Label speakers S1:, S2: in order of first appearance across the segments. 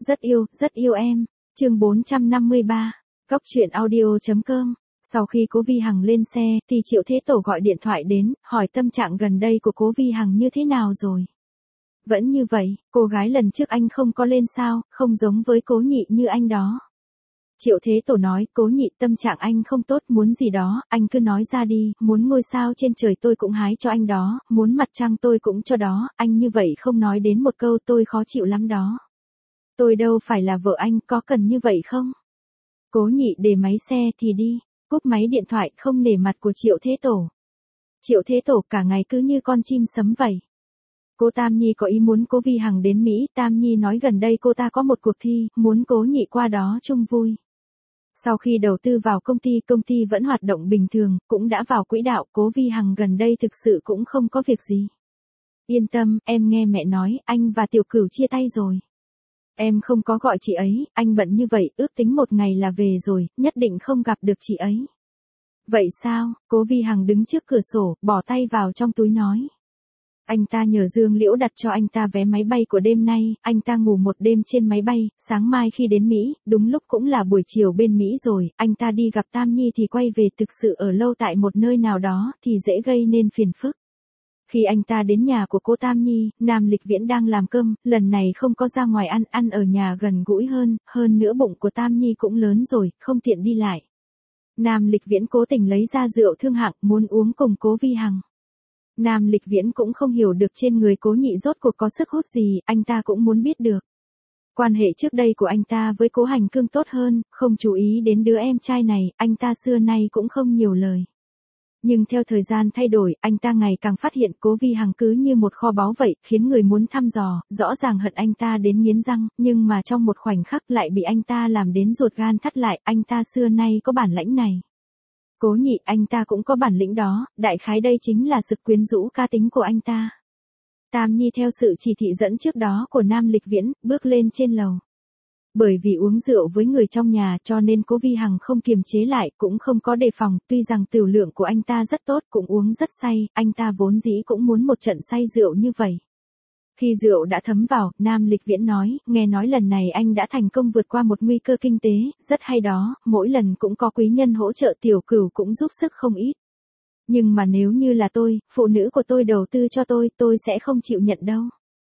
S1: Rất yêu em. Chương 453. Cóc truyện audio.com. Sau khi Cố Vi Hằng lên xe, thì Triệu Thế Tổ gọi điện thoại đến, hỏi tâm trạng gần đây của Cố Vi Hằng như thế nào rồi. Vẫn như vậy, cô gái lần trước anh không có lên sao, không giống với Cố Nhị như anh đó. Triệu Thế Tổ nói, Cố Nhị tâm trạng anh không tốt, muốn gì đó, anh cứ nói ra đi, muốn ngôi sao trên trời tôi cũng hái cho anh đó, muốn mặt trăng tôi cũng cho đó, anh như vậy không nói đến một câu tôi khó chịu lắm đó. Tôi đâu phải là vợ anh, có cần như vậy không? Cố Nhị để máy xe thì đi, cúp máy điện thoại không nể mặt của Triệu Thế Tổ. Triệu Thế Tổ cả ngày cứ như con chim sấm vậy. Cô Tam Nhi có ý muốn Cố Vi Hằng đến Mỹ, Tam Nhi nói gần đây cô ta có một cuộc thi, muốn Cố Nhị qua đó chung vui. Sau khi đầu tư vào công ty vẫn hoạt động bình thường, cũng đã vào quỹ đạo, Cố Vi Hằng gần đây thực sự cũng không có việc gì. Yên tâm, em nghe mẹ nói, anh và Tiểu Cửu chia tay rồi. Em không có gọi chị ấy, anh bận như vậy, ước tính một ngày là về rồi, nhất định không gặp được chị ấy. Vậy sao? Cố Vi Hằng đứng trước cửa sổ, bỏ tay vào trong túi nói. Anh ta nhờ Dương Liễu đặt cho anh ta vé máy bay của đêm nay, anh ta ngủ một đêm trên máy bay, sáng mai khi đến Mỹ, đúng lúc cũng là buổi chiều bên Mỹ rồi, anh ta đi gặp Tam Nhi thì quay về, thực sự ở lâu tại một nơi nào đó thì dễ gây nên phiền phức. Khi anh ta đến nhà của cô Tam Nhi, Nam Lịch Viễn đang làm cơm, lần này không có ra ngoài ăn ở nhà gần gũi hơn nữa bụng của Tam Nhi cũng lớn rồi, không tiện đi lại. Nam Lịch Viễn cố tình lấy ra rượu thương hạng, muốn uống cùng Cố Vi Hằng. Nam Lịch Viễn cũng không hiểu được trên người Cố Nhị rốt cuộc có sức hút gì, anh ta cũng muốn biết được. Quan hệ trước đây của anh ta với Cố Hành Cương tốt hơn, không chú ý đến đứa em trai này, anh ta xưa nay cũng không nhiều lời. Nhưng theo thời gian thay đổi, anh ta ngày càng phát hiện Cố Vi Hằng cứ như một kho báu vậy, khiến người muốn thăm dò, rõ ràng hận anh ta đến nghiến răng, nhưng mà trong một khoảnh khắc lại bị anh ta làm đến ruột gan thắt lại, anh ta xưa nay có bản lĩnh này. Cố Nhị anh ta cũng có bản lĩnh đó, đại khái đây chính là sự quyến rũ cá tính của anh ta. Tam Nhi theo sự chỉ thị dẫn trước đó của Nam Lịch Viễn, bước lên trên lầu. Bởi vì uống rượu với người trong nhà cho nên Cố Vi Hằng không kiềm chế lại, cũng không có đề phòng, tuy rằng tửu lượng của anh ta rất tốt, cũng uống rất say, anh ta vốn dĩ cũng muốn một trận say rượu như vậy. Khi rượu đã thấm vào, Nam Lịch Viễn nói, nghe nói lần này anh đã thành công vượt qua một nguy cơ kinh tế, rất hay đó, mỗi lần cũng có quý nhân hỗ trợ, Tiểu Cửu cũng giúp sức không ít. Nhưng mà nếu như là tôi, phụ nữ của tôi đầu tư cho tôi sẽ không chịu nhận đâu.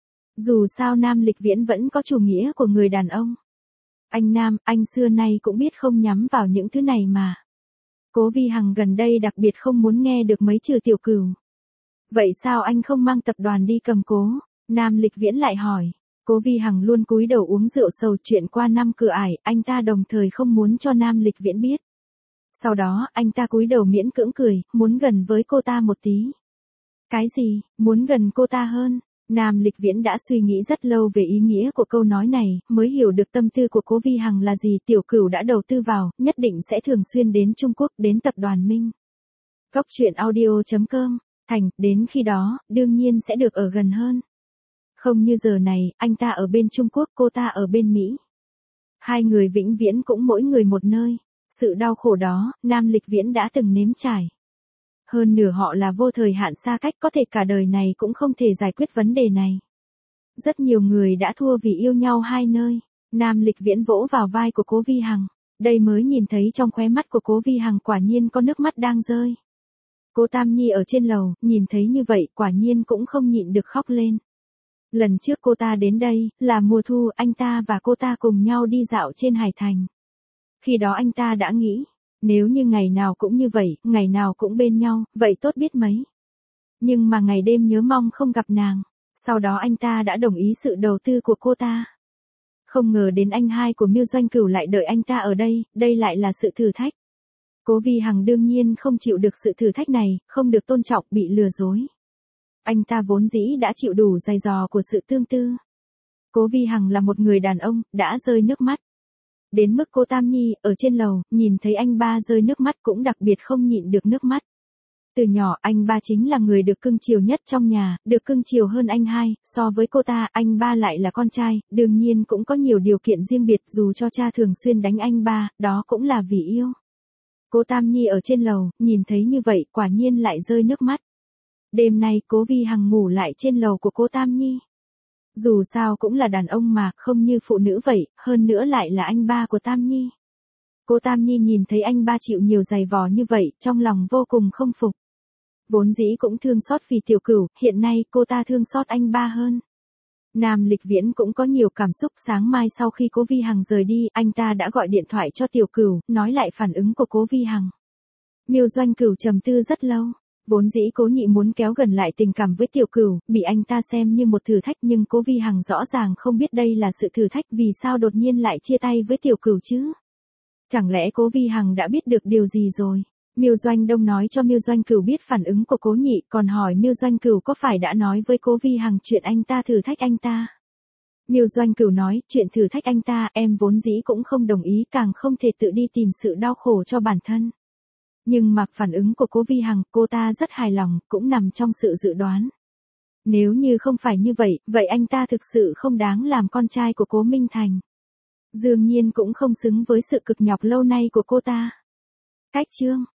S1: Dù sao Nam Lịch Viễn vẫn có chủ nghĩa của người đàn ông. Anh Nam, anh xưa nay cũng biết không nhắm vào những thứ này mà. Cố Vi Hằng gần đây đặc biệt không muốn nghe được mấy chữ Tiểu Cửu. Vậy sao anh không mang tập đoàn đi cầm cố? Nam Lịch Viễn lại hỏi. Cố Vi Hằng luôn cúi đầu uống rượu sầu chuyện qua năm cửa ải, anh ta đồng thời không muốn cho Nam Lịch Viễn biết. Sau đó, anh ta cúi đầu miễn cưỡng cười, muốn gần với cô ta một tí. Cái gì, muốn gần cô ta hơn? Nam Lịch Viễn đã suy nghĩ rất lâu về ý nghĩa của câu nói này, mới hiểu được tâm tư của Cố Vi Hằng là gì. Tiểu Cửu đã đầu tư vào, nhất định sẽ thường xuyên đến Trung Quốc, đến tập đoàn Minh. Cóc truyện audio.com. Thành, đến khi đó, đương nhiên sẽ được ở gần hơn. Không như giờ này, anh ta ở bên Trung Quốc, cô ta ở bên Mỹ. Hai người vĩnh viễn cũng mỗi người một nơi. Sự đau khổ đó, Nam Lịch Viễn đã từng nếm trải. Hơn nửa họ là vô thời hạn xa cách, có thể cả đời này cũng không thể giải quyết vấn đề này. Rất nhiều người đã thua vì yêu nhau hai nơi. Nam Lịch Viễn vỗ vào vai của Cố Vi Hằng. Đây mới nhìn thấy trong khóe mắt của Cố Vi Hằng quả nhiên có nước mắt đang rơi. Cô Tam Nhi ở trên lầu, nhìn thấy như vậy quả nhiên cũng không nhịn được khóc lên. Lần trước cô ta đến đây, là mùa thu, anh ta và cô ta cùng nhau đi dạo trên Hải Thành. Khi đó anh ta đã nghĩ, nếu như ngày nào cũng như vậy, ngày nào cũng bên nhau, vậy tốt biết mấy. Nhưng mà ngày đêm nhớ mong không gặp nàng. Sau đó anh ta đã đồng ý sự đầu tư của cô ta. Không ngờ đến anh hai của Miêu Doanh Cửu lại đợi anh ta ở đây lại là sự thử thách. Cố Vi Hằng đương nhiên không chịu được sự thử thách này, không được tôn trọng, bị lừa dối. Anh ta vốn dĩ đã chịu đủ dày dò của sự tương tư. Cố Vi Hằng là một người đàn ông, đã rơi nước mắt. Đến mức cô Tam Nhi, ở trên lầu, nhìn thấy anh ba rơi nước mắt cũng đặc biệt không nhịn được nước mắt. Từ nhỏ anh ba chính là người được cưng chiều nhất trong nhà, được cưng chiều hơn anh hai, so với cô ta, anh ba lại là con trai, đương nhiên cũng có nhiều điều kiện riêng biệt, dù cho cha thường xuyên đánh anh ba, đó cũng là vì yêu. Cô Tam Nhi ở trên lầu, nhìn thấy như vậy, quả nhiên lại rơi nước mắt. Đêm nay, Cố Vi Hằng ngủ lại trên lầu của cô Tam Nhi. Dù sao cũng là đàn ông mà, không như phụ nữ vậy, hơn nữa lại là anh ba của Tam Nhi. Cô Tam Nhi nhìn thấy anh ba chịu nhiều giày vò như vậy, trong lòng vô cùng không phục. Vốn dĩ cũng thương xót vì Tiểu Cửu, hiện nay cô ta thương xót anh ba hơn. Nam Lịch Viễn cũng có nhiều cảm xúc, sáng mai sau khi Cố Vi Hằng rời đi, anh ta đã gọi điện thoại cho Tiểu Cửu, nói lại phản ứng của Cố Vi Hằng. Miêu Doanh Cửu trầm tư rất lâu. Vốn dĩ Cố Nhị muốn kéo gần lại tình cảm với Tiểu Cửu, bị anh ta xem như một thử thách, nhưng Cố Vi Hằng rõ ràng không biết đây là sự thử thách, vì sao đột nhiên lại chia tay với Tiểu Cửu chứ? Chẳng lẽ Cố Vi Hằng đã biết được điều gì rồi? Miêu Doanh Đông nói cho Miêu Doanh Cửu biết phản ứng của Cố Nhị, còn hỏi Miêu Doanh Cửu có phải đã nói với Cố Vi Hằng chuyện anh ta thử thách anh ta. Miêu Doanh Cửu nói, chuyện thử thách anh ta, em vốn dĩ cũng không đồng ý, càng không thể tự đi tìm sự đau khổ cho bản thân. Nhưng mà phản ứng của Cố Vi Hằng, cô ta rất hài lòng, cũng nằm trong sự dự đoán. Nếu như không phải như vậy, vậy anh ta thực sự không đáng làm con trai của Cố Minh Thành. Dương Nhiên cũng không xứng với sự cực nhọc lâu nay của cô ta. Cách chương